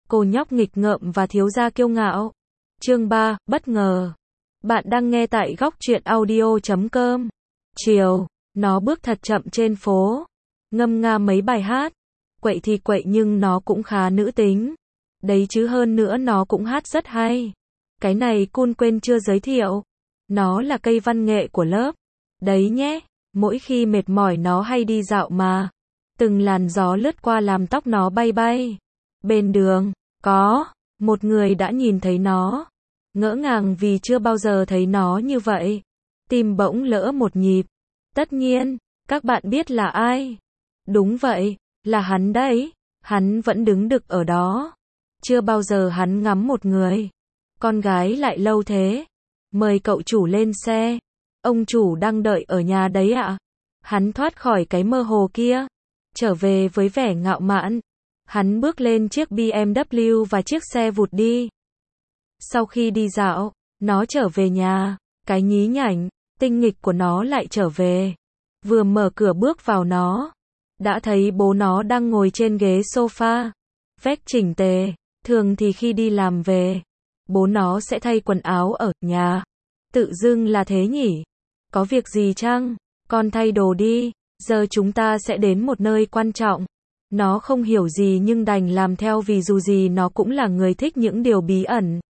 Cô nhóc nghịch ngợm và thiếu gia kiêu ngạo. Chương 3, bất ngờ. Bạn đang nghe tại góc truyện audio.com. Chiều, nó bước thật chậm trên phố, ngâm nga mấy bài hát. Quậy thì quậy nhưng nó cũng khá nữ tính. Đấy chứ, hơn nữa nó cũng hát rất hay. Cái này Kun quên chưa giới thiệu. Nó là cây văn nghệ của lớp. Đấy nhé, mỗi khi mệt mỏi nó hay đi dạo mà. Từng làn gió lướt qua làm tóc nó bay bay. Bên đường, có một người đã nhìn thấy nó. Ngỡ ngàng vì chưa bao giờ thấy nó như vậy. Tim bỗng lỡ một nhịp. Tất nhiên, các bạn biết là ai. Đúng vậy, là hắn đấy. Hắn vẫn đứng đực ở đó. Chưa bao giờ hắn ngắm một người con gái lại lâu thế. Mời cậu chủ lên xe. Ông chủ đang đợi ở nhà đấy ạ. Hắn thoát khỏi cái mơ hồ kia, trở về với vẻ ngạo mạn. Hắn bước lên chiếc BMW và chiếc xe vụt đi. Sau khi đi dạo, nó trở về nhà. Cái nhí nhảnh, tinh nghịch của nó lại trở về. Vừa mở cửa bước vào nó đã thấy bố nó đang ngồi trên ghế sofa, vét chỉnh tề. Thường thì khi đi làm về, bố nó sẽ thay quần áo ở nhà. Tự dưng là thế nhỉ? Có việc gì chăng? Con thay đồ đi, giờ chúng ta sẽ đến một nơi quan trọng. Nó không hiểu gì nhưng đành làm theo vì dù gì nó cũng là người thích những điều bí ẩn.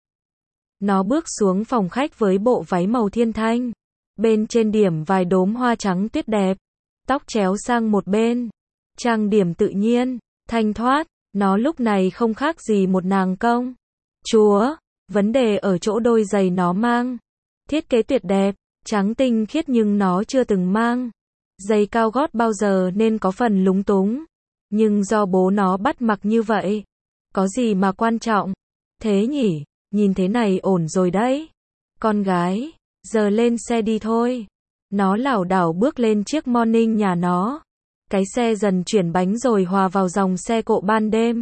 Nó bước xuống phòng khách với bộ váy màu thiên thanh. Bên trên điểm vài đốm hoa trắng tuyết đẹp. Tóc chéo sang một bên. Trang điểm tự nhiên, thanh thoát. Nó lúc này không khác gì một nàng công chúa. Vấn đề ở chỗ đôi giày nó mang. Thiết kế tuyệt đẹp, trắng tinh khiết nhưng nó chưa từng mang giày cao gót bao giờ nên có phần lúng túng. Nhưng do bố nó bắt mặc như vậy. Có gì mà quan trọng thế nhỉ? Nhìn thế này ổn rồi đấy. Con gái, giờ lên xe đi thôi. Nó lảo đảo bước lên chiếc Morning nhà nó. Cái xe dần chuyển bánh rồi hòa vào dòng xe cộ ban đêm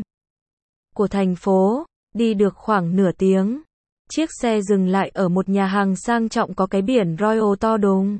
của thành phố. Đi được khoảng nửa tiếng, chiếc xe dừng lại ở một nhà hàng sang trọng có cái biển Royal to đùng.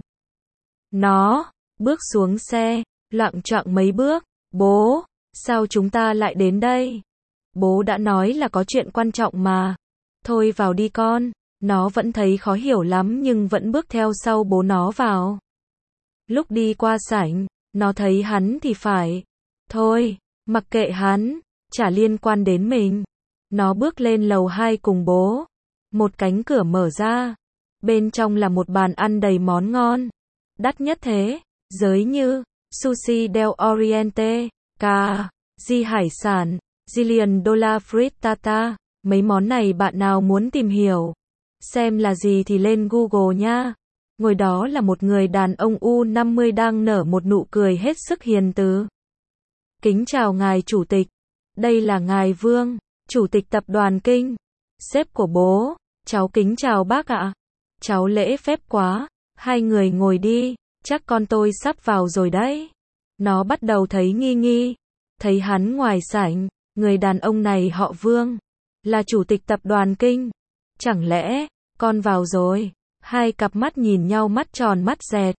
Nó bước xuống xe, loạng choạng mấy bước. Bố, sao chúng ta lại đến đây? Bố đã nói là có chuyện quan trọng mà. Thôi vào đi con. Nó vẫn thấy khó hiểu lắm nhưng vẫn bước theo sau bố nó vào. Lúc đi qua sảnh, nó thấy hắn thì phải. Thôi, mặc kệ hắn, chả liên quan đến mình. Nó bước lên lầu 2 cùng bố. Một cánh cửa mở ra. Bên trong là một bàn ăn đầy món ngon. Đắt nhất thế giới như sushi del Oriente, cà ri hải sản, Jillian dollar frittata. Mấy món này bạn nào muốn tìm hiểu xem là gì thì lên Google nha. Ngồi đó là một người đàn ông U50 đang nở một nụ cười hết sức hiền từ. Kính chào ngài chủ tịch. Đây là ngài Vương, chủ tịch tập đoàn Kinh. Sếp của bố. Cháu kính chào bác ạ. Cháu lễ phép quá. Hai người ngồi đi, chắc con tôi sắp vào rồi đấy. Nó bắt đầu thấy nghi nghi. Thấy hắn ngoài sảnh, người đàn ông này họ Vương, là chủ tịch tập đoàn Kinh. Chẳng lẽ, con vào rồi? Hai cặp mắt nhìn nhau mắt tròn mắt dẹt.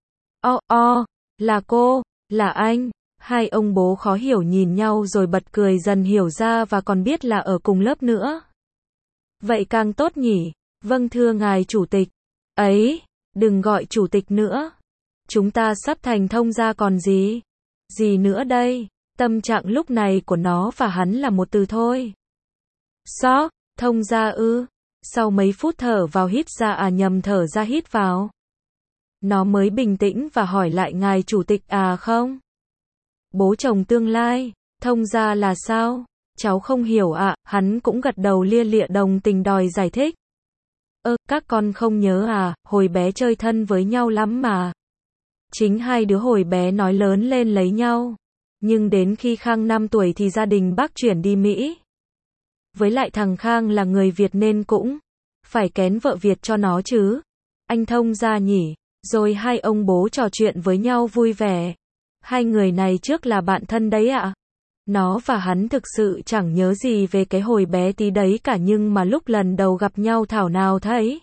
Là cô, là anh. Hai ông bố khó hiểu nhìn nhau rồi bật cười dần hiểu ra và còn biết là ở cùng lớp nữa. Vậy càng tốt nhỉ? Vâng thưa ngài chủ tịch. Ấy, đừng gọi chủ tịch nữa. Chúng ta sắp thành thông gia còn gì? Gì nữa đây? Tâm trạng lúc này của nó và hắn là một từ thôi. Sóc, thông gia ư? Sau mấy phút thở vào hít ra nhầm thở ra hít vào. Nó mới bình tĩnh và hỏi lại ngài chủ tịch không? Bố chồng tương lai, thông gia là sao? Cháu không hiểu ạ. Hắn cũng gật đầu lia lịa đồng tình đòi giải thích. Các con không nhớ hồi bé chơi thân với nhau lắm mà. Chính hai đứa hồi bé nói lớn lên lấy nhau. Nhưng đến khi Khang 5 tuổi thì gia đình bác chuyển đi Mỹ. Với lại thằng Khang là người Việt nên cũng phải kén vợ Việt cho nó chứ. Anh thông gia nhỉ? Rồi hai ông bố trò chuyện với nhau vui vẻ. Hai người này trước là bạn thân đấy ạ. Nó và hắn thực sự chẳng nhớ gì về cái hồi bé tí đấy cả nhưng mà lúc lần đầu gặp nhau thảo nào thấy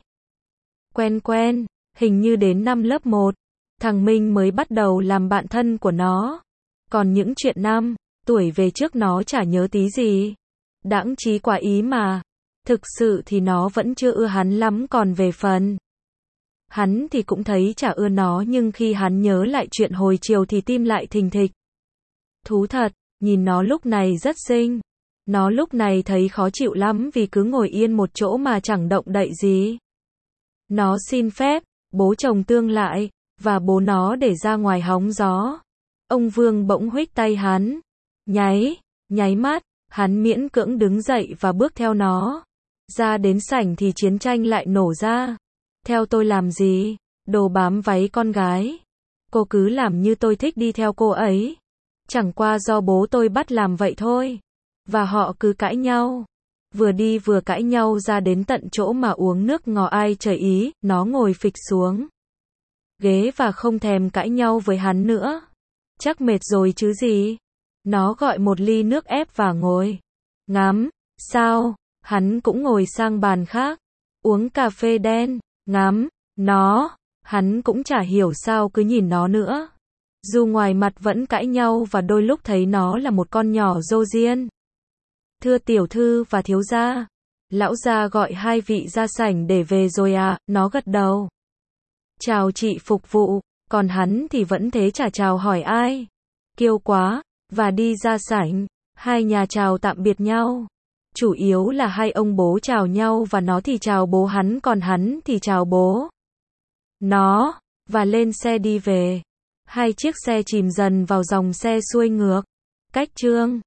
quen, hình như đến năm lớp 1, thằng Minh mới bắt đầu làm bạn thân của nó. Còn những chuyện năm tuổi về trước nó chả nhớ tí gì. Đãng trí quả ý mà. Thực sự thì nó vẫn chưa ưa hắn lắm, còn về phần hắn thì cũng thấy chả ưa nó, nhưng khi hắn nhớ lại chuyện hồi chiều thì tim lại thình thịch. Thú thật, nhìn nó lúc này rất xinh. Nó lúc này thấy khó chịu lắm vì cứ ngồi yên một chỗ mà chẳng động đậy gì. Nó xin phép bố chồng Tương lại, và bố nó để ra ngoài hóng gió. Ông Vương bỗng huých tay hắn. Nháy mắt, hắn miễn cưỡng đứng dậy và bước theo nó. Ra đến sảnh thì chiến tranh lại nổ ra. Theo tôi làm gì? Đồ bám váy con gái. Cô cứ làm như tôi thích đi theo cô ấy. Chẳng qua do bố tôi bắt làm vậy thôi. Và họ cứ cãi nhau. Vừa đi vừa cãi nhau ra đến tận chỗ mà uống nước ngò ai trời ý, nó ngồi phịch xuống ghế và không thèm cãi nhau với hắn nữa. Chắc mệt rồi chứ gì. Nó gọi một ly nước ép và ngồi ngắm. Sao? Hắn cũng ngồi sang bàn khác, uống cà phê đen, ngắm nó. Hắn cũng chả hiểu sao cứ nhìn nó nữa. Dù ngoài mặt vẫn cãi nhau và đôi lúc thấy nó là một con nhỏ dô diên. Thưa tiểu thư và thiếu gia, lão gia gọi hai vị ra sảnh để về rồi à? Nó gật đầu. Chào chị phục vụ, còn hắn thì vẫn thế chả chào hỏi ai. Kiêu quá, và đi ra sảnh, hai nhà chào tạm biệt nhau. Chủ yếu là hai ông bố chào nhau và nó thì chào bố hắn còn hắn thì chào bố nó, và lên xe đi về. Hai chiếc xe chìm dần vào dòng xe xuôi ngược. Cách chương